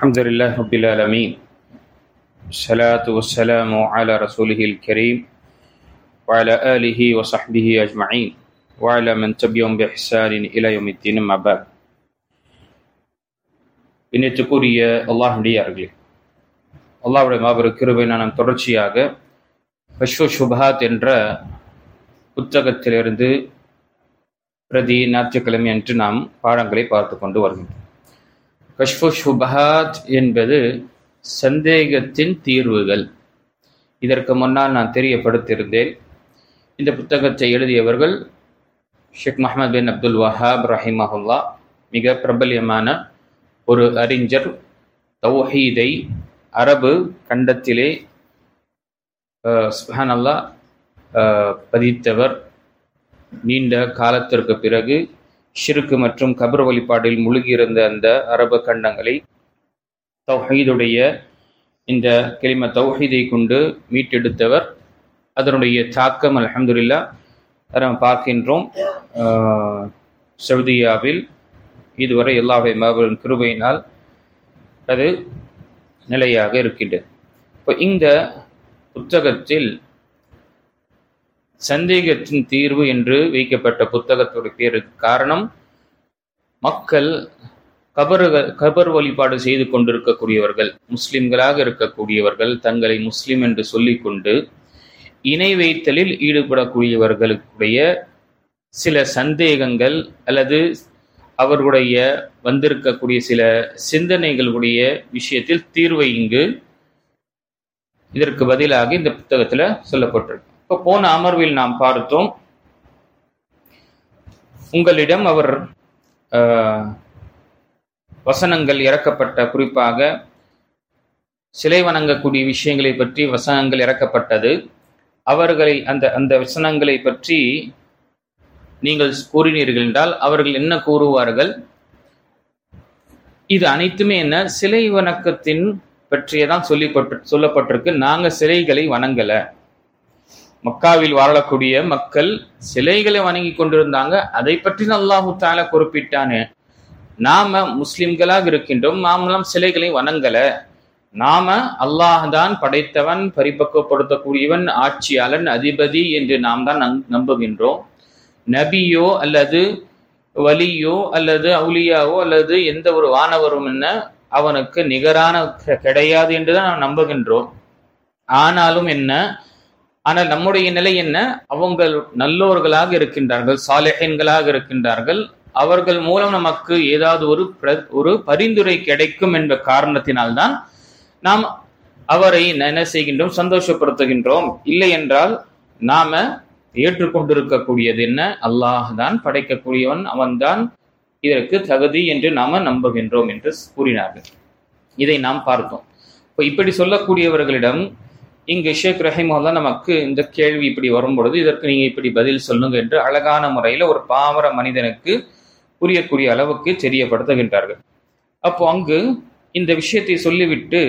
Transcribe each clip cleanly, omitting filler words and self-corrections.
الحمد لله رب العالمين الصلاة والسلام على رسوله الكريم وعلى آله وصحبه أجمعين وعلى من تبعهم بإحسان إلى يوم الدين أما بعد. இன்னத்துக்குரிய அல்லாஹ்வுடையார்களே, அல்லாஹ்வுடைய மாபெரும் கிருபையினால் நாம் தொடர்ச்சியாக கஷ்ஃபு ஷுபஹாத் என்ற புத்தகத்திலிருந்து பிரதி ஞாயிற்றுக்கிழமை அன்று நாம் பாடங்களை பார்த்து கொண்டு வருகின்றோம். கஷ்ஃபு ஷுபஹாத் என்பது சந்தேகத்தின் தீர்வுகள். இதற்கு முன்னால் நான் தெரியப்படுத்தியிருந்தேன். இந்த புத்தகத்தை எழுதியவர்கள் ஷேக் முஹம்மது பின் அப்துல் வஹாப் ரஹிமஹுல்லா, மிக பிரபல்யமான ஒரு அறிஞர். தௌஹீதை அரபு கண்டத்திலே சுப்ஹானல்லாஹ் பதித்தவர். நீண்ட காலத்திற்கு பிறகு ஷிர்க் மற்றும் கபர் வழிபாட்டில் முழுகியிருந்த அந்த அரபு கண்டங்களை தௌஹீதுடைய இந்த கலிமா தௌஹீதை கொண்டு மீட்டெடுத்தவர். அதனுடைய தாக்கம் அல்ஹம்துலில்லாஹ் நாம் பார்க்கின்றோம். சவுதியாவில் இதுவரை அல்லாஹ்வுடைய மாபெரும் கிருபையினால் அது நிலையாக இருக்கின்றது. இப்போ இந்த புத்தகத்தில் சந்தேகத்தின் தீர்வு என்று வைக்கப்பட்ட புத்தகத்துடைய பேருக்கு காரணம், மக்கள் கபர் வழிபாடு செய்து கொண்டிருக்கக்கூடியவர்கள், முஸ்லிம்களாக இருக்கக்கூடியவர்கள், தங்களை முஸ்லிம் என்று சொல்லிக்கொண்டு இணை வைத்தலில் ஈடுபடக்கூடியவர்களுடைய சில சந்தேகங்கள் அல்லது அவர்களுடைய வந்திருக்கக்கூடிய சில சிந்தனைகளுடைய விஷயத்தில் தீர்வை இங்கு இதற்கு பதிலாக இந்த புத்தகத்தில் சொல்லப்பட்டிருக்கு. இப்போ போன அமர்வில் நாம் பார்த்தோம், உங்களிடம் அவர் வசனங்கள் இறக்கப்பட்ட, குறிப்பாக சிலை வணங்கக்கூடிய விஷயங்களை பற்றி வசனங்கள் இறக்கப்பட்டது. அவர்களை அந்த வசனங்களை பற்றி நீங்கள் கூறினீர்கள் என்றால் அவர்கள் என்ன கூறுவார்கள்? இது அனைத்துமே என்ன, சிலை வணக்கத்தின் பற்றியதான் சொல்லப்பட்டிருக்கு. நாங்கள் சிலைகளை வணங்கலை. மக்காவில் வாழக்கூடிய மக்கள் சிலைகளை வணங்கி கொண்டிருந்தாங்க. அதை பற்றி அல்லாஹு தஆலா குறிப்பிட்டானே. நாம முஸ்லிம்களாக இருக்கின்றோம், நாமெல்லாம் சிலைகளை வணங்கல. நாம அல்லாஹ் தான் படைத்தவன், பரிபக்குவப்படுத்தக்கூடியவன், ஆட்சியாளன், அதிபதி என்று நாம் தான் நம்புகின்றோம். நபியோ அல்லது வலியோ அல்லது அவுலியாவோ அல்லது எந்த ஒரு வானவரும் என்ன அவனுக்கு நிகரான கிடையாது என்றுதான் நாம் நம்புகின்றோம். ஆனாலும் என்ன, ஆனால் நம்முடைய நிலை என்ன, அவங்க நல்லோர்களாக இருக்கின்றார்கள், சாலிஹீன்களாக இருக்கின்றார்கள். அவர்கள் மூலம் நமக்கு ஏதாவது ஒரு பரிந்துரை கிடைக்கும் என்ற காரணத்தினால்தான் நாம் அவரை என்ன செய்கின்றோம், சந்தோஷப்படுத்துகின்றோம். இல்லை என்றால் நாம ஏற்றுக்கொண்டிருக்கக்கூடியது என்ன, அல்லாஹ் தான் படைக்கக்கூடியவன், அவன்தான் இதற்கு தகுதி என்று நாம நம்புகின்றோம் என்று கூறினார்கள். இதை நாம் பார்த்தோம். இப்போ இப்படி சொல்லக்கூடியவர்களிடம் இங்கு ஷேக் ரஹிமஹுல்லாஹ் நமக்கு இந்த கேள்வி இப்படி வரும்பொழுது இதற்கு நீங்க இப்படி பதில் சொல்லுங்க என்று அழகான முறையில் ஒரு பாமர மனிதனுக்கு புரியக்கூடிய அளவுக்கு தெரியப்படுத்துகின்றார்கள். அப்போ அங்கு இந்த விஷயத்தை சொல்லிவிட்டு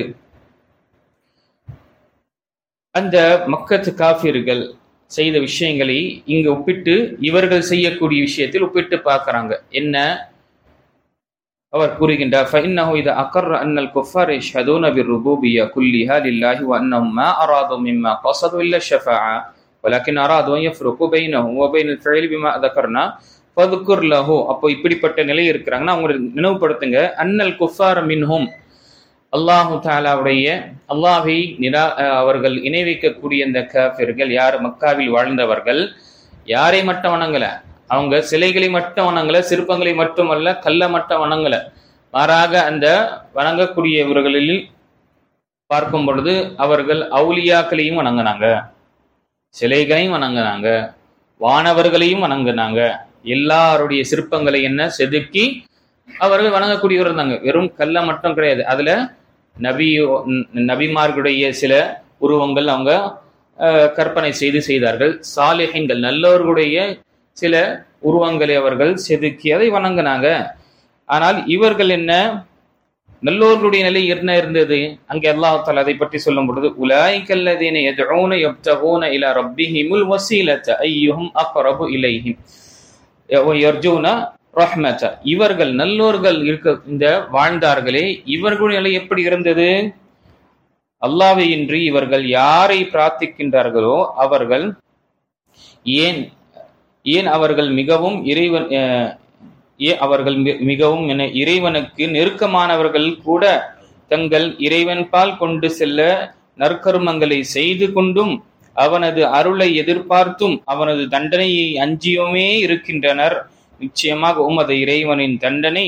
அந்த மக்கத்து காஃபிர்கள் செய்த விஷயங்களை இங்கு ஒப்பிட்டு இவர்கள் செய்யக்கூடிய விஷயத்தில் ஒப்பிட்டு பார்க்கறாங்க. என்ன அவர் கூறுகின்றார், فإنه إذا أقر أن الكفار يشهدون بالربوبية كلها لله وأنهم ما أرادوا مما قصدوا إلا الشفاعة ولكن أرادوا أن يفرقوا بينه وبين الفعل بما ذكرنا فذكر له. அப்போ இப்படிப்பட்ட நிலை இருக்கிறாங்கன்னா அவங்க நினைவுபடுத்துங்க. அன்னல் குஃபார் மின்ஹும், அல்லாஹு தஆலாவுடைய அல்லாஹை அவர்கள் இணை வைக்கக்கூடிய இந்த காஃபிர்கள் யார், மக்காவில் வாழ்ந்தவர்கள் யாரை மட்டும் வணங்கல, அவங்க சிலைகளை மட்டும் வணங்கல, சிற்பங்களை மட்டுமல்ல, கல்லை மட்டும் வணங்கல, மாறாக அந்த வணங்கக்கூடியவர்களில் பார்க்கும் பொழுது அவர்கள் அவுலியாக்களையும் வணங்கினாங்க, சிலைகளையும் வணங்கினாங்க, வானவர்களையும் வணங்கினாங்க. எல்லாருடைய சிற்பங்களை என்ன செதுக்கி அவர்கள் வணங்கக்கூடியவர் இருந்தாங்க. வெறும் கல்லை மட்டும் கிடையாது, அதுல நபிமார்களுடைய சில உருவங்கள் அவங்க கற்பனை செய்தார்கள். சாலிஹீன்கள் நல்லவர்களுடைய சில உருவங்களை அவர்கள் செதுக்கி அதை வணங்கினாங்க. ஆனால் இவர்கள் என்ன, நல்லோர்களுடைய நிலை என்ன இருந்தது? அங்கே அல்லாஹ் தஆலா அதை பற்றி சொல்லும் பொழுது உலாயிகல்லதீன யதுஊன யப்தகூன இலா ரப்பிஹிமுல் வஸீலத அய்யுஹும் அக்ரபு இலைஹிம் வயர்ஜூன ரஹ்மத, இவர்கள் நல்லோர்கள் இந்த வாழ்ந்தார்களே, இவர்களுடைய நிலை எப்படி இருந்தது? அல்லாஹ்வை இன்றி இவர்கள் யாரை பிரார்த்திக்கின்றார்களோ அவர்கள் ஏன் அவர்கள் மிகவும் இறைவனுக்கு நெருக்கமானவர்கள் கூட தங்கள் இறைவன் பால் கொண்டு செல்ல நற்கருமங்களை செய்து கொண்டும் அவனது அருளை எதிர்பார்த்தும் அவனது தண்டனையை அஞ்சியுமே இருக்கின்றனர். நிச்சயமாக உமது இறைவனின் தண்டனை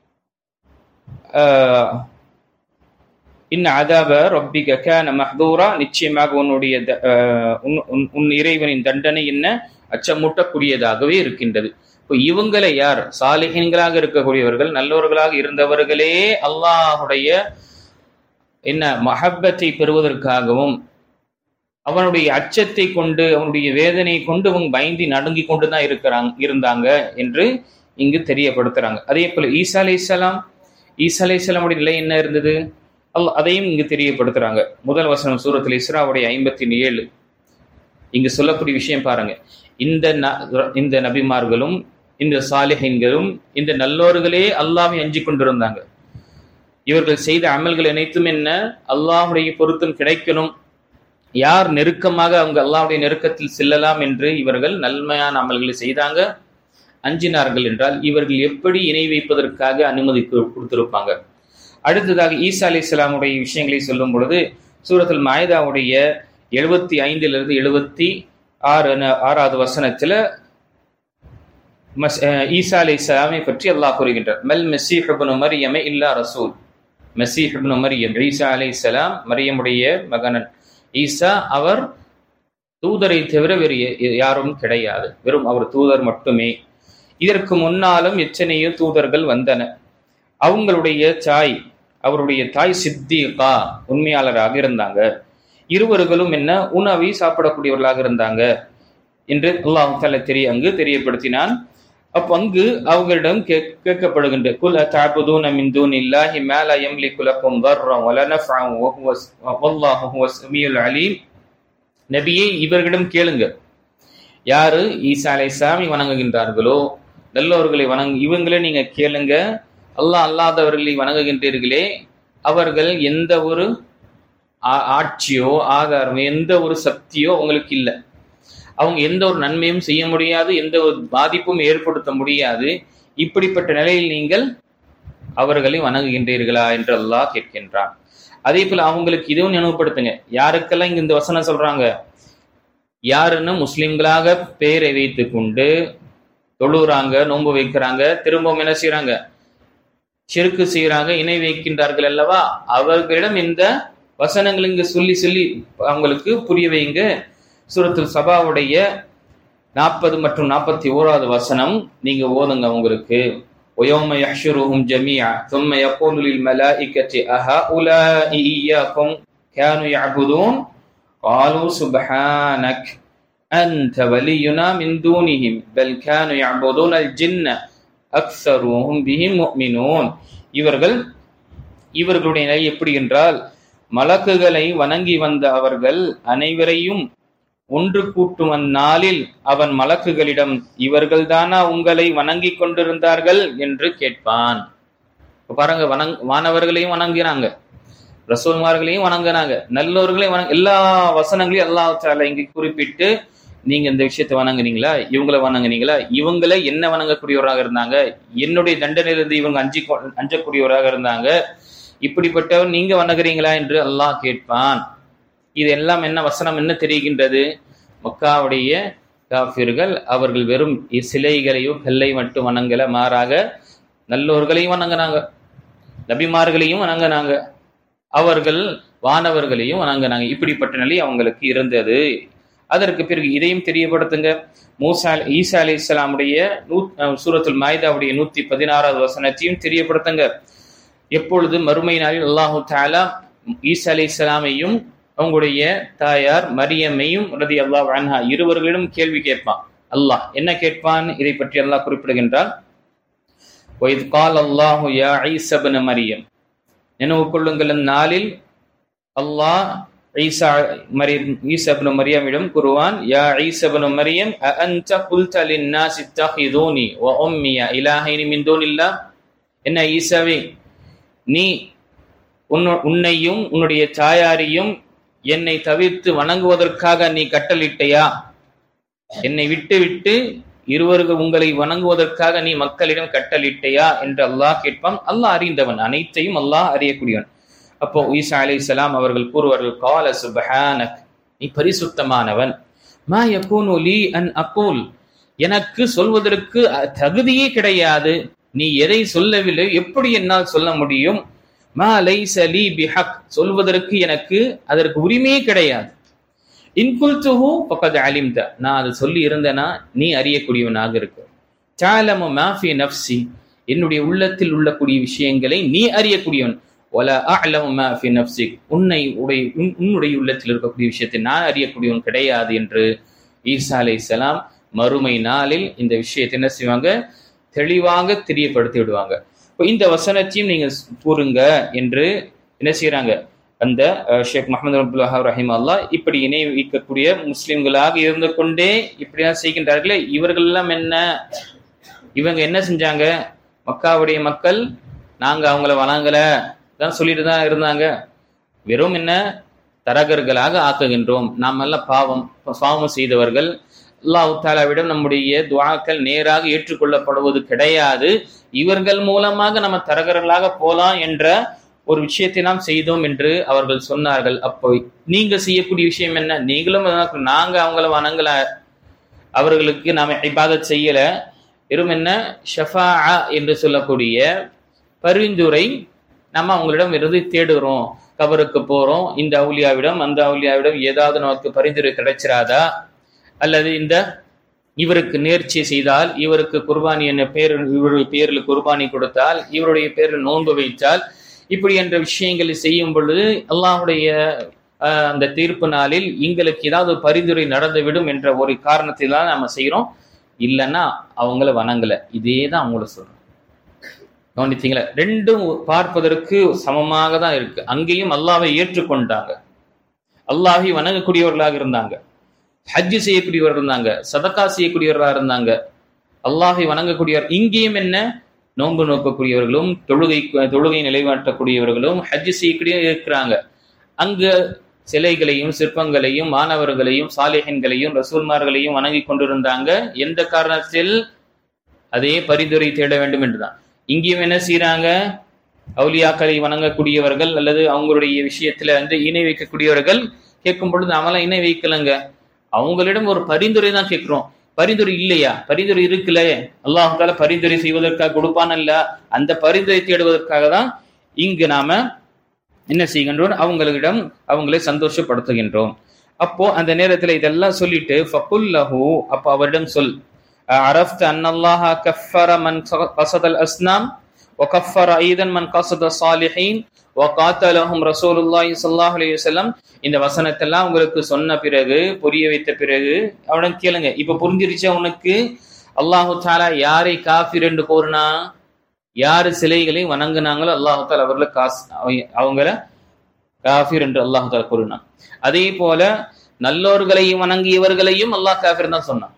அதாப ரப்பிக கான மஹ்தூரா, நிச்சயமாக உன் இறைவனின் தண்டனை என்ன அச்சமூட்டக்கூடியதாகவே இருக்கின்றது. இப்போ இவங்களை யார்? சாலிஹீன்களாக இருக்கக்கூடியவர்கள், நல்லவர்களாக இருந்தவர்களே அல்லாஹுடைய மஹப்பத்தை பெறுவதற்காகவும் அவனுடைய அச்சத்தை கொண்டு அவனுடைய வேதனையை கொண்டு அவங்க பயந்து நடுங்கி கொண்டுதான் இருந்தாங்க என்று இங்கு தெரியப்படுத்துறாங்க. அதே போல ஈசா அலைஹிஸ்ஸலாமுடைய நிலை என்ன இருந்தது? அதையும் இங்கு தெரியப்படுத்துறாங்க. முதல் வசனம் சூரத்துல் இஸ்ராவுடைய 57. இங்கு சொல்லக்கூடிய விஷயம் பாருங்க. இந்த நபிமார்களும் இந்த சாலிஹீன்களும் இந்த நல்லோர்களே அல்லாஹ்வை அஞ்சி கொண்டிருந்தாங்க. இவர்கள் செய்த அமல்கள் அனைத்தும் என்ன? அல்லாஹ்வுடைய பொருத்தம் கிடைக்கணும், யார் நெருக்கமாக அவங்க அல்லாஹ்வுடைய நெருக்கத்தில் செல்லலாம் என்று இவர்கள் நன்மையான அமல்களை செய்தாங்க, அஞ்சினார்கள் என்றால் இவர்கள் எப்படி இணை வைப்பதற்காக அனுமதி கொடுத்திருப்பாங்க? அடுத்ததாக ஈசா அலைஹிஸ்ஸலாமுடைய விஷயங்களை சொல்லும் பொழுது சூரத்துல் மாயிதாவுடைய 75 76வது வசனத்துல ஈசா அலைஹிஸ்ஸலாமை பற்றி அல்லாஹ் கூறுகின்றார். மல் மஸீஹ் இப்னு மர்யம் இல்லா ரசூல். மஸீஹ் இப்னு மர்யம், ஈசா அலைஹிஸ்ஸலாம் மரியமுடைய மகன் ஈசா, அவர் தூதரை தவிர வேறு யாரும் கிடையாது, வெறும் அவர் தூதர் மட்டுமே. இதற்கு முன்னாலும் எத்தனையோ தூதர்கள் வந்தன. அவருடைய தாய் சித்திகா, உண்மையாளராக இருந்தாங்க. இருவர்களும் உணவை சாப்பிடக்கூடியவர்களாக இருந்தாங்க என்று அல்லாஹ் தஆலா அங்கு தெரியப்படுத்தினான். அப்ப அங்கு அவர்களிடம் கேட்கப்படுகின்ற குல் தஅபுதூன மின் தூனில்லாஹி மா லா யம்லிகு லக்கும் தர்ரன் வலா நஃபஅன் வல்லாஹு ஹுவஸ் ஸமீஉல் அலீம். நபியே, இவர்களிடம் கேளுங்க, யாரு ஈசா அலைஹிஸ்ஸலாமை வணங்குகின்றார்களோ, நல்லவர்களை இவங்களே நீங்க கேளுங்க. அல்லாஹ் அல்லாதவர்களை வணங்குகின்றீர்களே, அவர்கள் எந்த ஒரு ஆட்சியோ ஆதாரமோ எந்த ஒரு சக்தியோ உங்களுக்கு இல்லை, அவங்க எந்த ஒரு நன்மையும் செய்ய முடியாது, எந்த ஒரு பாதிப்பும் ஏற்படுத்த முடியாது. இப்படிப்பட்ட நிலையில் நீங்கள் அவர்களை வணங்குகின்றீர்களா என்று அல்லாஹ் கேட்கின்றான். அதே போல அவங்களுக்கு இதுவும் நினைவுபடுத்துங்க. யாருக்கெல்லாம் இங்க இந்த வசனம் சொல்றாங்க? யாருன்னு முஸ்லிம்களாக பெயரை வைத்து கொண்டு தொழுறாங்க, நோன்பு வைக்கிறாங்க, திரும்பவும் என்ன செய்யறாங்க? ஷிர்கு செய்யறாங்க, இணை வைக்கின்றார்கள் அல்லவா? அவர்களிடம் இந்த வசனங்கள் இங்கு சொல்லி அவங்களுக்கு புரிய வைங்க. சூரத்துல் சபாவுடைய 40 மற்றும் 41வது வசனம் நீங்க ஓதுங்க. உங்களுக்கு وَيَوْمَ يَحْشُرُهُمْ جَمِيعًا ثُمَّ يَقُولُ لِلْمَلَائِكَةِ أَهَؤُلَاءِ إِيَّاكُمْ كَانُوا يَعْبُدُونَ قَالُوا سُبْحَانَكَ أَنْتَ وَلِيُّنَا مِنْ دُونِهِمْ بَلْ كَانُوا يَعْبُدُونَ الْجِنَّ أَكْثَرُهُمْ بِهِمْ مُؤْمِنُونَ. இவர்களுடைய நிலை எப்படி என்றால், மலக்குகளை வணங்கி வந்த அவர்கள் அனைவரையும் ஒன்று கூட்டும் அந்நாளில் அவன் மலக்குகளிடம், இவர்கள் தானா உங்களை வணங்கி கொண்டிருந்தார்கள் என்று கேட்பான். பாருங்க, வானவர்களையும் வணங்கினாங்க, ரசூல்மார்களையும் வணங்கினாங்க, நல்லோர்களையும் எல்லா வசனங்களையும் அல்லாஹ் தஆலா இங்கு குறிப்பிட்டு, நீங்க இந்த விஷயத்தை வணங்குனீங்களா, இவங்களை வணங்குனீங்களா, இவங்களை என்ன வணங்கக்கூடியவராக இருந்தாங்க, என்னுடைய தண்டனையிலிருந்து இவங்க அஞ்சக்கூடியவராக இருந்தாங்க, இப்படிப்பட்டவர் நீங்க வணங்குறீங்களா என்று அல்லாஹ் கேட்பான். இதெல்லாம் என்ன வசனம் என்ன தெரிகின்றது? மக்காவுடைய காஃபிர்கள் அவர்கள் வெறும் சிலைகளையோ கல்லை மட்டும் வணங்கல, மாறாக நல்லோர்களையும் வணங்கினாங்க, நபிமார்களையும் வணங்கினாங்க, அவர்கள் வானவர்களையும் வணங்கினாங்க. இப்படிப்பட்ட நிலை அவங்களுக்கு இருந்தது. அதற்கு பிறகு இதையும் தெரியப்படுத்துங்க. ஈசா அலைஹிஸ்ஸலாமுடைய சூரத்துல் மாயிதாவுடைய 116வது வசனத்தையும் தெரியப்படுத்துங்க. எப்பொழுது மறுமை நாளில் அல்லாஹு தஆலா ஈசா அலைஹிஸ்ஸலாமையும் அவங்களுடைய தாயார் மரியமையும் ரலியல்லாஹு அன்ஹா இருவர்களிடம் கேள்வி கேட்பான். அல்லாஹ் என்ன கேட்பான்? இதை பற்றி அல்லாஹ் குறிப்பிடுகின்றான். وَإِذْ قَالَ اللَّهُ يَا عِيسَى ابْنَ مَرْيَمَ. நினைவு கொள்ளுங்கள், நாளில் அல்லாஹ் ஈசா இப்னு மரியமிடம் கூறுவான், யா ஈசா இப்னு மரியம் அஅன்த குல்த லின்னாஸ் இத்தகிதுனி வ உம்மி இலாஹைனி மின் தூனில்லாஹ். என்ன ஈசாவே, நீ உன்னையும் உன்னுடைய தாயாரையும் என்னை தவிர்த்து வணங்குவதற்காக நீ கட்டளிட்டையா? என்னை விட்டு விட்டு இருவர்கள் உங்களை வணங்குவதற்காக நீ மக்களிடம் கட்டளிட்டையா என்று அல்லாஹ் கேட்பான். அல்லாஹ் அறிந்தவன், அனைத்தையும் அல்லாஹ் அறியக்கூடியவன். அப்போ ஈசா அலைஹிஸ்ஸலாம் அவர்கள் கூறுவார்கள், கால சுப்ஹானக், நீ பரிசுத்தமானவன். மா யகூனு லீ அன் அகூல், எனக்கு சொல்வதற்கு தகுதியே கிடையாது. நீ எதை சொல்லவில்லை, எப்படி என்னால் சொல்ல முடியும்? மா லைஸ லீ பிஹக், சொல்வதற்கு எனக்கு அதற்கு உரிமையே கிடையாது. இன் குல்துஹு ஃபகத் அலிம்த, நான் அதை சொல்லி இருந்தேனா நீ அறியக்கூடியவனாக இருக்க. தஅலமு மா ஃபீ நஃப்ஸி, என்னுடைய உள்ளத்தில் உள்ளக்கூடிய விஷயங்களை நீ அறியக்கூடியவன். வலா அஅலமு மா ஃபீ நஃப்ஸிக், உன்னுடைய உள்ளத்தில் இருக்கக்கூடிய விஷயத்தை நான் அறியக்கூடியவன் கிடையாது என்று ஈசா அலைஹிஸ்ஸலாம் மறுமை நாளில் இந்த விஷயத்தை என்ன செய்வாங்க, தெளிவாக தெரியப்படுத்தி விடுவாங்க. இப்போ இந்த வசனத்தையும் நீங்க கூறுங்க என்று என்ன செய்யறாங்க, அந்த ஷேக் முஹம்மது அப்துல் வஹாப் ரஹிமஹுல்லாஹ் இப்படி இணை வைக்கக்கூடிய முஸ்லிம்களாக இருந்து கொண்டே இப்படிதான் செய்கின்றார்களே, இவர்கள் எல்லாம் என்ன, இவங்க என்ன செஞ்சாங்க? மக்காவுடைய மக்கள் நாங்க அவங்கள வணங்கல தான் சொல்லிட்டு தான் இருந்தாங்க. வெறும் என்ன தரகர்களாக ஆக்குகின்றோம், நாம் எல்லாம் பாவம் செய்தவர்கள், அல்லாஹ் தஆலாவிடம் நம்முடைய துஆக்கள் நேராக ஏற்றுக்கொள்ளப்படுவது கிடையாது, இவர்கள் மூலமாக நம்ம தரகர்களாக போலாம் என்ற ஒரு விஷயத்தை நாம் செய்தோம் என்று அவர்கள் சொன்னார்கள். அப்போ நீங்க செய்யக்கூடிய விஷயம் என்ன? நீங்களும் நாங்க அவங்கள வணங்கல, அவர்களுக்கு நாம இபாதத் செய்யல, வெறும் என்ன ஷஃபாஅ என்று சொல்லக்கூடிய பரிந்துரை நம்ம அவங்களிடம் இருந்து தேடுகிறோம். கபருக்கு போறோம், இந்த அவுலியாவிடம் அந்த அவுலியாவிடம் ஏதாவது நமக்கு பரிந்துரை கிடைச்சிராதா, அல்லது இந்த இவருக்கு நேர்ச்சி செய்தால், இவருக்கு குர்பானி என்ன பேர், இவருடைய பேரில் குர்பானி கொடுத்தால், இவருடைய பேரில் நோன்பு வைத்தால், இப்படி என்ற விஷயங்களை செய்யும் பொழுது அல்லாஹுடைய அந்த தீர்ப்பு நாளில் எங்களுக்கு ஏதாவது பரிந்துரை நடந்துவிடும் என்ற ஒரு காரணத்தில் தான் நம்ம செய்யறோம். இல்லைன்னா அவங்கள வணங்கல, இதே தான் அவங்கள சொல்றோம். கவனித்தீங்களா? ரெண்டும் பார்ப்பதற்கு சமமாக தான் இருக்கு. அங்கேயும் அல்லாஹ்வை ஏற்றுக்கொண்டாங்க, அல்லாஹ்வை வணங்கக்கூடியவர்களாக இருந்தாங்க, ஹஜ் செய்யக்கூடியவர்கள் இருந்தாங்க, சதக்கா செய்யக்கூடியவர்களாக இருந்தாங்க, அல்லாஹ்வை வணங்கக்கூடியவர். இங்கேயும் என்ன, நோன்பு நோக்கக்கூடியவர்களும் தொழுகை நிலைநாட்டக்கூடியவர்களும் ஹஜ் செய்யக்கூடிய இருக்கிறாங்க. அங்கு சிலைகளையும் சிற்பங்களையும் மாணவர்களையும் சாலிஹின்களையும் ரசூல்மார்களையும் வணங்கி கொண்டிருந்தாங்க. எந்த காரணத்தில்? அதே பரிந்துரை தேட வேண்டும் என்றுதான். இங்கேயும் என்ன செய்யறாங்க, அவுலியாக்களை வணங்கக்கூடியவர்கள் அல்லது அவங்களுடைய விஷயத்துல இணை வைக்கக்கூடியவர்கள் கேட்கும் பொழுது நாமெல்லாம் இணை வைக்கலங்க, அவங்களிடம் ஒரு பரிந்துரை தான் கேட்கிறோம். பரிந்துரை இல்லையா? பரிந்துரை இருக்குல்ல, அல்லாஹ் தஆலா பரிந்துரை செய்வதற்காக கொடுப்பான் அல்ல, அந்த பரிந்துரை தேடுவதற்காக தான் இங்கு நாம என்ன செய்கின்றோம், அவங்களிடம் அவங்களை சந்தோஷப்படுத்துகின்றோம். அப்போ அந்த நேரத்துல இதெல்லாம் சொல்லிட்டு ஃபகுல் லஹு, அப்போ அவரிடம் சொல், அரஃப்த அன்னல்லாஹ கஃபர மன் கஸதல் அஸ்னாம் வ கஃபர ஐதன் மன் கஸத ஸாலிஹீன் வ காத்தலஹும் ரசூலுல்லாஹி ஸல்லல்லாஹு அலைஹி வஸல்லம். இந்த வசனத்தெல்லாம் உங்களுக்கு சொன்ன பிறகு, புரிய வைத்த பிறகு அவனும் கேளுங்க, இப்ப புரிஞ்சிருச்சா உனக்கு அல்லாஹு தஆலா யாரை காஃபிர் என்று கூறினா? யாரு சிலைகளை வணங்குனாங்களோ அல்லாஹு தஆலா அவங்கள காஃபிர் என்று அல்லாஹு தஆலா கூறினான். அதே போல நல்லோர்களை வணங்கியவர்களையும் அல்லாஹ் காஃபிர் தான் சொன்னான்.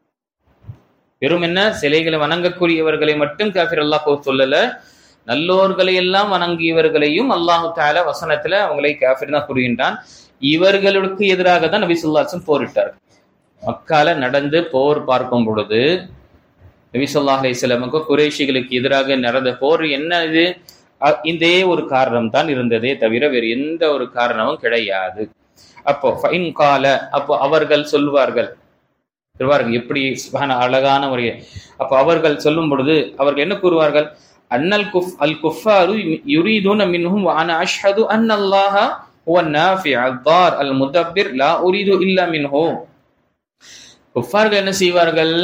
வெறும் என்ன சிலைகளை வணங்கக்கூடியவர்களை மட்டும் காஃபிர் அல்லாஹ் சொல்லல, நல்லோர்களை எல்லாம் வணங்கியவர்களையும் அல்லாஹு தஆலா வசனத்துல அவங்களை காஃபிர் தான் கூறுகின்றான். இவர்களுக்கு எதிராக தான் நபி ஸல்லல்லாஹு அலைஹி வஸல்லம் போரிட்டார். மக்கால நடந்து போர் பார்க்கும் பொழுது நபி ஸல்லல்லாஹு அலைஹி வஸல்லமுக்கு குறைஷிகளுக்கு எதிராக நடந்த போர் என்ன? இது இதே ஒரு காரணம் தான் இருந்ததே தவிர வேறு எந்த ஒரு காரணமும் கிடையாது. அப்போ ஃபைன் கால, அப்போ அவர்கள் சொல்வார்கள், எப்படி அழகான முறையை. அப்போ அவர்கள் சொல்லும் பொழுது அவர்கள் என்ன கூறுவார்கள்? அன்னல் அல் குஃபாரு யுரீதுன மின்ஹும் வ அனா அஷ்ஹது அன்னல்லாஹ ஹுவ நாஃபி அல்-தார் அல்-முதப்பிர் லா உரீது இல்லா மின்ஹு. குஃபார்கள் என்ன செய்வார்கள்?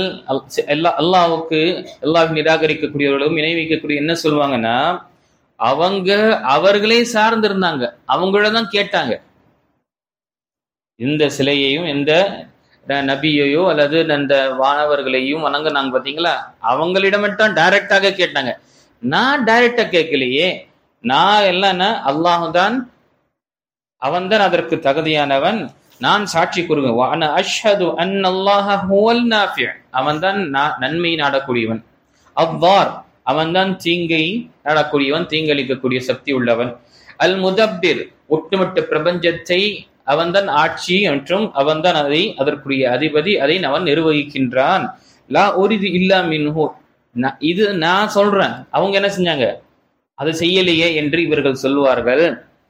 அல்லாஹ்வை நிராகரிக்கக்கூடியவர்களும் இணை வைக்கக்கூடிய என்ன சொல்லுவாங்கன்னா, அவர்களே சார்ந்திருந்தாங்க, அவங்களதான் கேட்டாங்க. இந்த சிலையையும் இந்த நபியையோ அல்லது அந்த வானவர்களையும் வணங்குனாங்க பாத்தீங்களா, அவங்களிடமிட்டான் டைரக்டாக கேட்டாங்க. நான் டைரக்டா கேட்கலையே, நான் எல்லாம் அல்லாஹ் தான் அவன்தான் அதற்கு தகுதியானவன். நான் சாட்சி கூறுவேன், அவன்தான் நன்மை நாடக்கூடியவன். அவ்வார், அவன்தான் தீங்கை நாடக்கூடியவன், தீங்களிக்கக்கூடிய சக்தி உள்ளவன். அல் முதப்பிர், ஒட்டுமொத்த பிரபஞ்சத்தை அவன்தான் ஆட்சி மற்றும் அவன்தான் அதற்குரிய அதிபதி, அதை அவன் நிர்வகிக்கின்றான். லா உரிது இல்லா மின்ஹு, இது நான் சொல்றேன், அவங்க என்ன செஞ்சாங்க, அது செய்யலையே என்று இவர்கள் சொல்வார்கள்.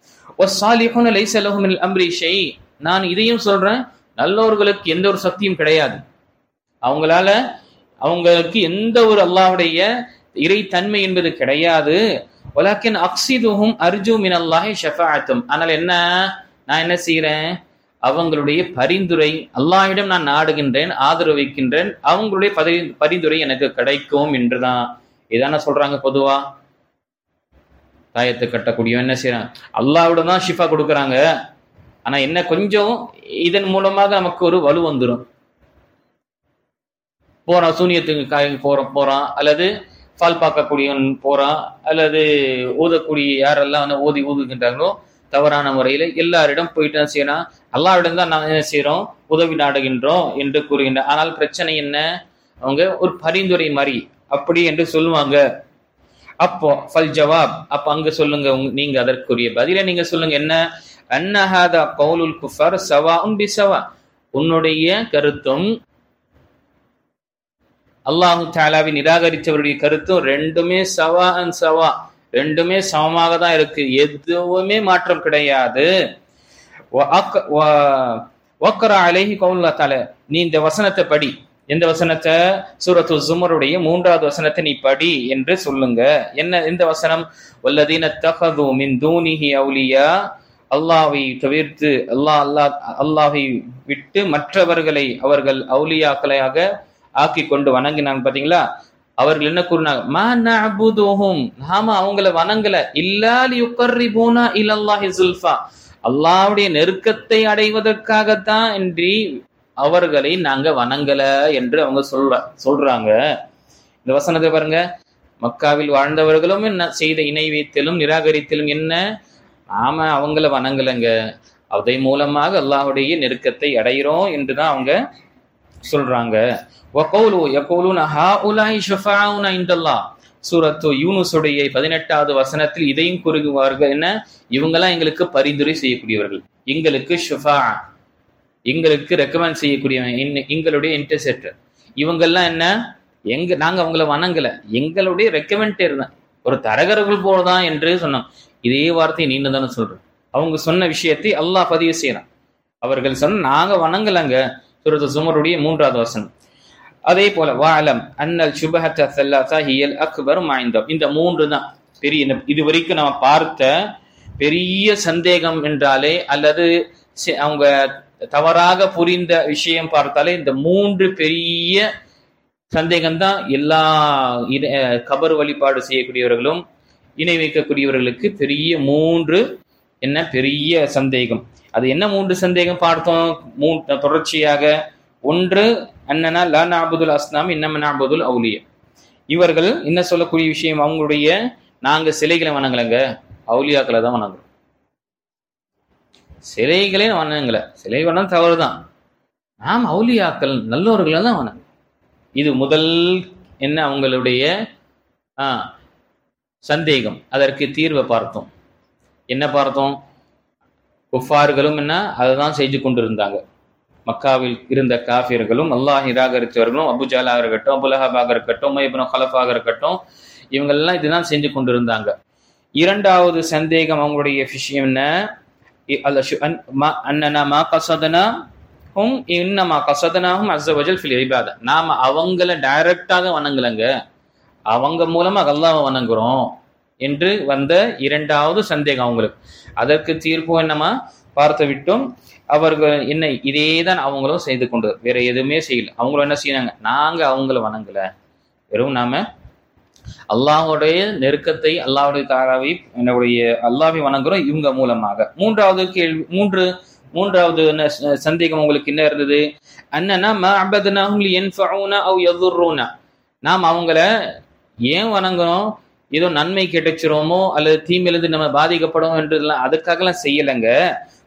நான் இதையும் சொல்றேன், நல்லவர்களுக்கு எந்த ஒரு சக்தியும் கிடையாது, அவங்களுக்கு எந்த ஒரு அல்லாஹ்வுடைய இறைத்தன்மை என்பது கிடையாது. வலக்கின் அக்ஸிதுஹும் அர்ஜு மினல்லாஹி ஷஃபாஅத்தும், ஆனால் நான் என்ன செய்யறேன், அவங்களுடைய பரிந்துரை அல்லாஹ்விடம் நான் நாடுகின்றேன், ஆதரவு வைக்கின்றேன், அவங்களுடைய பரிந்துரை எனக்கு கிடைக்கும் என்றுதான். இதான சொல்றாங்க. பொதுவா தாயத்தை கட்டக்கூடியவன் என்ன செய்யறான், அல்லாஹ்விட தான் ஷிஃபா கொடுக்குறாங்க. ஆனா என்ன, கொஞ்சம் இதன் மூலமாக நமக்கு ஒரு வலு வந்துடும். போறான், சூனியத்துக்கு போறான், அல்லது பால் பார்க்கக்கூடியவன் போறான், அல்லது ஊதக்கூடிய யாரெல்லாம் ஊதுகின்றாங்களோ தவறான முறையில எல்லாரிடம் போயிட்டு செய்யறான், அல்லாஹ்விடம் தான் நான் என்ன செய்யறோம், உதவி நாடுகின்றோம் என்று கூறுகின்ற. ஆனால் பிரச்சனை என்ன, அவங்க ஒரு பரிந்துரை மாதிரி அப்படி என்று சொல்லுவாங்க. அப்போ ஃபல் ஜவாப், அப்ப அங்க சொல்லுங்க, நீங்க அதற்குரிய பதில நீங்க சொல்லுங்க. என்ன, அன்னஹாதா கௌலுல் குஃபர் சவாஉன் பிஸவா, உன்னுடைய கருத்தும் அல்லாஹு தஆலாவை நிராகரித்தவருடைய கருத்தும் ரெண்டுமே சவாஅன் சவா, ரெண்டுமே சமமாக தான் இருக்கு, எதுவுமே மாற்றம் கிடையாது. வக்ரா அலைஹி கௌலுல்லாஹ் தஆலா, நீ இந்த வசனத்தை படி. எந்த வசனத்தை, சூரத்து ஸுமருடைய 3வது வசனத்தை நீ படி என்று சொல்லுங்க. என்ன இந்த வசனம், வல்லதீன தகது மின் தூனிஹி அவுலியா, அல்லாஹ்வை தவிர்த்து அல்லாஹ்வை விட்டு மற்றவர்களை அவர்கள் அவுலியாக்களாக ஆக்கி கொண்டு வணங்கினாங்க பாத்தீங்களா. அவர்கள் என்ன கூறினாங்க, மா நஅபுதுஹும், நாம அவங்கள வணங்கல, இல்லா லியுகர்ரிபூனா இலல்லாஹி ஸுல்ஃபா, அல்லாஹ்வுடைய நெருக்கத்தை அடைவதற்காகத்தான் என்று அவர்களை நாங்க வணங்கல என்று அவங்க சொல்றாங்க. இந்த வசனத்தை பாருங்க, மக்காவில் வாழ்ந்தவர்களும் என்ன செய்த இணை வைத்தலும் நிராகரித்தலும் என்ன, நாம அவங்கள வணங்கலங்க, அதை மூலமாக அல்லாஹ்வுடைய நெருக்கத்தை அடைகிறோம் என்றுதான் அவங்க சொல்றாங்க. சூரத்து யூனுஸுடைய 18வது வசனத்தில் இதையும் கூறுவார்கள். என்ன, இவங்கெல்லாம் எங்களுக்கு பரிந்துரை செய்யக்கூடியவர்கள், எங்களுக்கு ஷஃபா, எங்களுக்கு ரெக்கமெண்ட் செய்யக்கூடியவங்க, எங்களுடைய இன்டர்செப்டர். இவங்கெல்லாம் என்ன, நாங்க அவங்கள வணங்கல, எங்களுடைய ரெக்கமெண்டர் தான், ஒரு தரகர்கள் போலதான் என்று சொன்னோம். இதே வார்த்தையை நீங்க தானே சொல்றோம். அவங்க சொன்ன விஷயத்தை அல்லாஹ் பதிவு செய்யறான். அவர்கள் சொன்ன நாங்க வணங்கலங்க, சூரத்து ஸுமருடைய 3வது வசனம். அதே போல வஅலம் அன்னல் ஷுபஹத ஸல்லாஸா ஹியல் அக்பர் மைந்தம், இந்த 3 தான் பெரிய, இதுவரைக்கும் நம்ம பார்த்த பெரிய சந்தேகம் என்றாலே அல்லது அவங்க தவறாக புரிந்த விஷயம் பார்த்தாலே இந்த 3 பெரிய சந்தேகம்தான் எல்லா கபர் வழிபாடு செய்யக்கூடியவர்களும் இணை வைக்கக்கூடியவர்களுக்கு பெரிய 3 என்ன பெரிய சந்தேகம். அது என்ன 3 சந்தேகம் பார்த்தோம் தொடர்ச்சியாக. ஒன்று, அன்னனா லா நஅபுதுல் அஸ்னாம் இன்னமா நஅபுதுல் அவுலியா, இவர்கள் என்ன சொல்லக்கூடிய விஷயம், அவங்களுடைய நாங்க சிலைகளை வணங்கலங்க, அவுலியாக்களை தான் வணங்குறோம். சிலைகளே வணங்கல, சிலை வணங்க தவறுதான், நாம் அவுலியாக்கள் நல்லவர்களை தான் வணங்க. இது முதல் என்ன அவங்களுடைய சந்தேகம். அதற்கு தீர்வை பார்த்தோம். என்ன பார்த்தோம், குஃபார்களும் என்ன அதைதான் செஞ்சு கொண்டிருந்தாங்க. மக்காவில் இருந்த காஃபிர்களும் அல்லாஹ் நிராகரித்தவர்களும், அபுஜாலாக இருக்கட்டும், அபுலஹபாக இருக்கட்டும், உமைய் இப்னு கலஃபாக இருக்கட்டும், இவங்கெல்லாம் இதுதான் செஞ்சு கொண்டிருந்தாங்க. 2வது சந்தேகம் அவங்களுடைய விஷயம் என்ன, நாம அவங்கள டைரக்டாக வணங்கலங்க, அவங்க மூலமா அல்லாஹ்வை வணங்குறோம் என்று வந்த 2வது சந்தேகம் அவங்களுக்கு. அதற்கு தீர்ப்பு என்னமா பார்த்து விட்டோம். அவர்கள் என்ன இதேதான் அவங்களும் செய்து கொண்டு, வேற எதுவுமே செய்யல. அவங்களும் என்ன செய்யறாங்க, நாங்க அவங்கள வணங்கல, வெறும் நாம அல்லாஹ்வுடைய நெருக்கத்தை அல்லாஹ்வுடைய தாராவை என்னுடைய அல்லாஹ்வை வணங்குறோம் இவங்க மூலமாக. 3வது கேள்வி, மூன்றாவது சந்தேகம் உங்களுக்கு என்ன இருந்தது, அன்னனா மஅபத்னாஹும் லியன்ஃபஊனா அவ் யதுர்ரூனா, நாம் அவங்கள ஏன் வணங்குறோம், ஏதோ நன்மை கிடைச்சிரோமோ அல்லது தீமையிலிருந்து நம்ம பாதிக்கப்படும் என்றுலாம் அதுக்காகலாம் செய்யலைங்க.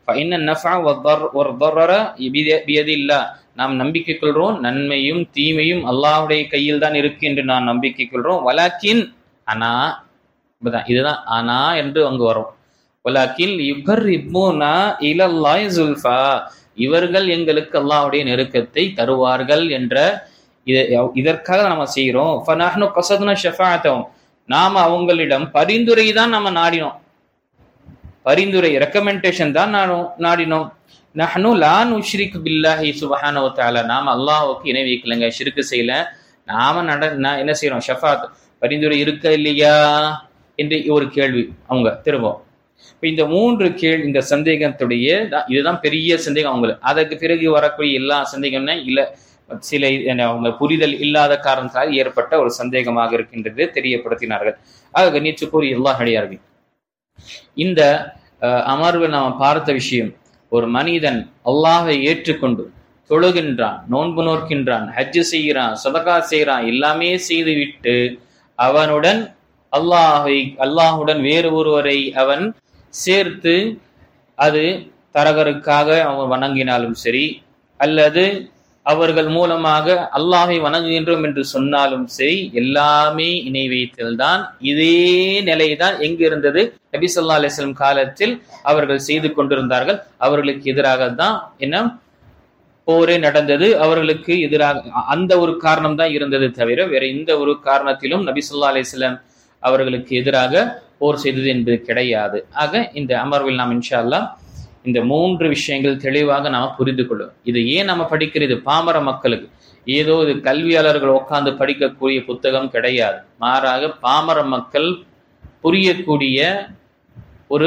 நாம் நம்பிக்கை கொள்றோம், நன்மையும் தீமையும் அல்லாஹ்வுடைய கையில் தான் இருக்கு என்று நான் நம்பிக்கை கொள்றோம். வலாக்கின் ஆனா, இதுதான் ஆனா என்று அங்கு வரும். வலாக்கின் யுகர்ரிபூனா இலல்லாஹி ஸுல்ஃபா, இவர்கள் எங்களுக்கு அல்லாஹ்வுடைய நெருக்கத்தை தருவார்கள் என்ற இதற்காக நம்ம செய்கிறோம். ஃபனஹ்னு கஸத்னா ஷஃபாஅத்தஹும், நாம அவங்களிடம் பரிந்துரை தான் நம்ம நாடினோம், பரிந்துரை ரெக்கமெண்டேஷன் தான் நாடினோம். நஹ்னு லா நுஷ்ரிக் பில்லாஹி சுப்ஹானஹு வ தஆலா, நாம அல்லாஹ்வுக்கு இணை வைக்கலங்க, ஷிர்க் செய்யல. நாம என்ன செய்யறோம்? ஷஃபாத், பரிந்துரை இருக்க இல்லையா என்று ஒரு கேள்வி அவங்க திரும்பவும். இந்த மூன்று இந்த சந்தேகத்துடைய இதுதான் பெரிய சந்தேகம் அவங்களுக்கு. அதற்கு பிறகு வரக்கூடிய எல்லா சந்தேகம்னா இல்ல சில அவங்க புரிதல் இல்லாத காரணத்தால் ஏற்பட்ட ஒரு சந்தேகமாக இருக்கின்றது தெரியப்படுத்தினார்கள். ஆக நீச்சுக்கூறிய அல்லாஹ் அடியார்கள், இந்த அமர்வில் நாம் பார்த்த விஷயம், ஒரு மனிதன் அல்லாஹை ஏற்றுக்கொண்டு தொழுகின்றான், நோன்பு நோக்கின்றான், ஹஜ்ஜு செய்கிறான், சதகா செய்கிறான், எல்லாமே செய்துவிட்டு அவனுடன் அல்லாஹுடன் வேறு ஒருவரை அவன் சேர்த்து அது தரகருக்காக அவன் வணங்கினாலும் சரி, அல்லது அவர்கள் மூலமாக அல்லாஹை வணங்குகின்றோம் என்று சொன்னாலும் சரி, எல்லாமே இணை வைத்தல் தான். இதே நிலைதான் எங்கு இருந்தது? நபி ஸல்லல்லாஹு அலைஹி வஸல்லம் காலத்தில் அவர்கள் செய்து கொண்டிருந்தார்கள். அவர்களுக்கு எதிராக தான் என்ன போரே நடந்தது, அவர்களுக்கு எதிராக அந்த ஒரு காரணம் தான் இருந்தது தவிர வேற எந்த ஒரு காரணத்திலும் நபி ஸல்லல்லாஹு அலைஹி வஸல்லம் அவர்களுக்கு எதிராக போர் செய்தது என்பது கிடையாது. ஆக இந்த அமர்வில் நாம் இன்ஷா அல்லாஹ் இந்த மூன்று விஷயங்கள் தெளிவாக நாம புரிந்து கொள்ளும். இது ஏன் நம்ம படிக்கிறது? பாமர மக்களுக்கு ஏதோ இது கல்வியாளர்கள் உட்கார்ந்து படிக்கக்கூடிய புத்தகம் கிடையாது. மாறாக பாமர மக்கள் புரியக்கூடிய ஒரு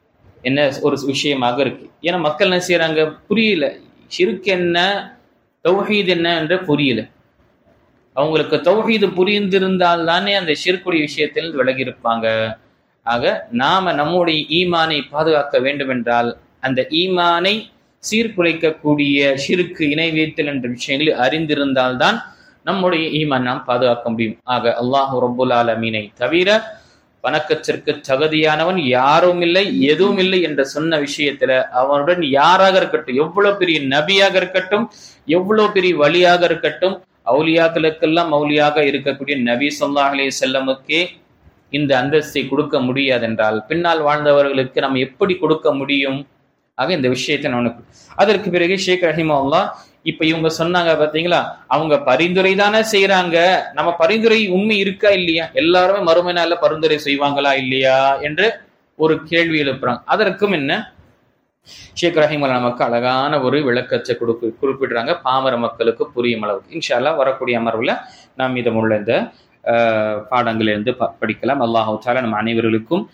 விஷயமாக இருக்கு. ஏன்னா மக்கள் என்ன செய்யறாங்க? புரியல, ஷிர்க் என்ன, தௌஹீத் என்ன என்று புரியல. அவங்களுக்கு தௌஹீது புரிந்திருந்தால் தானே அந்த ஷிர்க்குடைய விஷயத்தில் விலகி இருப்பாங்க. ஆக நாம நம்முடைய ஈமானை பாதுகாக்க வேண்டும் என்றால் அந்த ஈமானை சீர்குலைக்கக்கூடிய ஷிர்க்கு, இணை வைத்தல் என்ற விஷயங்களை அறிந்திருந்தால்தான் நம்முடைய ஈமான் நாம் பாதுகாக்க முடியும். ஆக அல்லாஹ் ரப்புல் ஆலமீனை தவிர வணக்கத்திற்கு தகுதியானவன் யாரும் இல்லை, எதுவும் இல்லை என்று சொன்ன விஷயத்துல அவனுடன் யாராக இருக்கட்டும், எவ்வளவு பெரிய நபியாக இருக்கட்டும், எவ்வளவு பெரிய வலியாக இருக்கட்டும், அவுலியாக்களுக்கெல்லாம் மௌலியாக இருக்கக்கூடிய நபி ஸல்லல்லாஹு அலைஹி வஸல்லமுக்கே இந்த அந்தஸ்தை கொடுக்க முடியாது என்றால் பின்னால் வாழ்ந்தவர்களுக்கு நம்ம எப்படி கொடுக்க முடியும்? ஆக இந்த விஷயத்தை நமக்கு அதற்கு பிறகு ஷேக் ரஹிமஹுல்லாஹ் இப்ப இவங்க சொன்னாங்க பாத்தீங்களா, அவங்க பரிந்துரை தானே செய்யறாங்க, நம்ம பரிந்துரை உண்மை இருக்கா இல்லையா, எல்லாருமே மறுமை நாள்ல பரிந்துரை செய்வாங்களா இல்லையா என்று ஒரு கேள்வி எழுப்புறாங்க. அதற்கும் என்ன ஷேக் ரஹிமஹுல்லாஹ் நமக்கு அழகான ஒரு விளக்கத்தை குறிப்பிடுறாங்க, பாமர மக்களுக்கு புரியும் அளவுக்கு. இன்ஷா அல்லாஹ் வரக்கூடிய அமர்வுல நாம் மீதமுள்ள இந்த பாடங்களிலிருந்து படிக்கலாம். அல்லாஹு தஆலா நம் அனைவர்களுக்கும்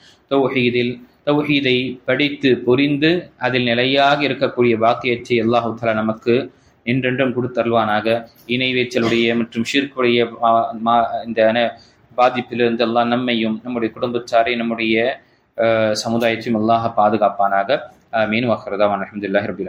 தௌஹீதை படித்து புரிந்து அதில் நிலையாக இருக்கக்கூடிய பாக்கியத்தை அல்லாஹு தஆலா நமக்கு என்றென்றும் கொடுத்தருள்வானாக. இணை வைத்தலுடைய மற்றும் ஷிர்க்குடைய இந்த பாதிப்பிலிருந்து அல்லாஹ் நம்மையும் நம்முடைய குடும்பத்தாரை நம்முடைய சமுதாயத்தையும் அல்லாஹ் பாதுகாப்பானாக. ஆமீன். வ ஆகிரு தஅவானா அல்ஹம்துலில்லாஹி ரப்பில் ஆலமீன்.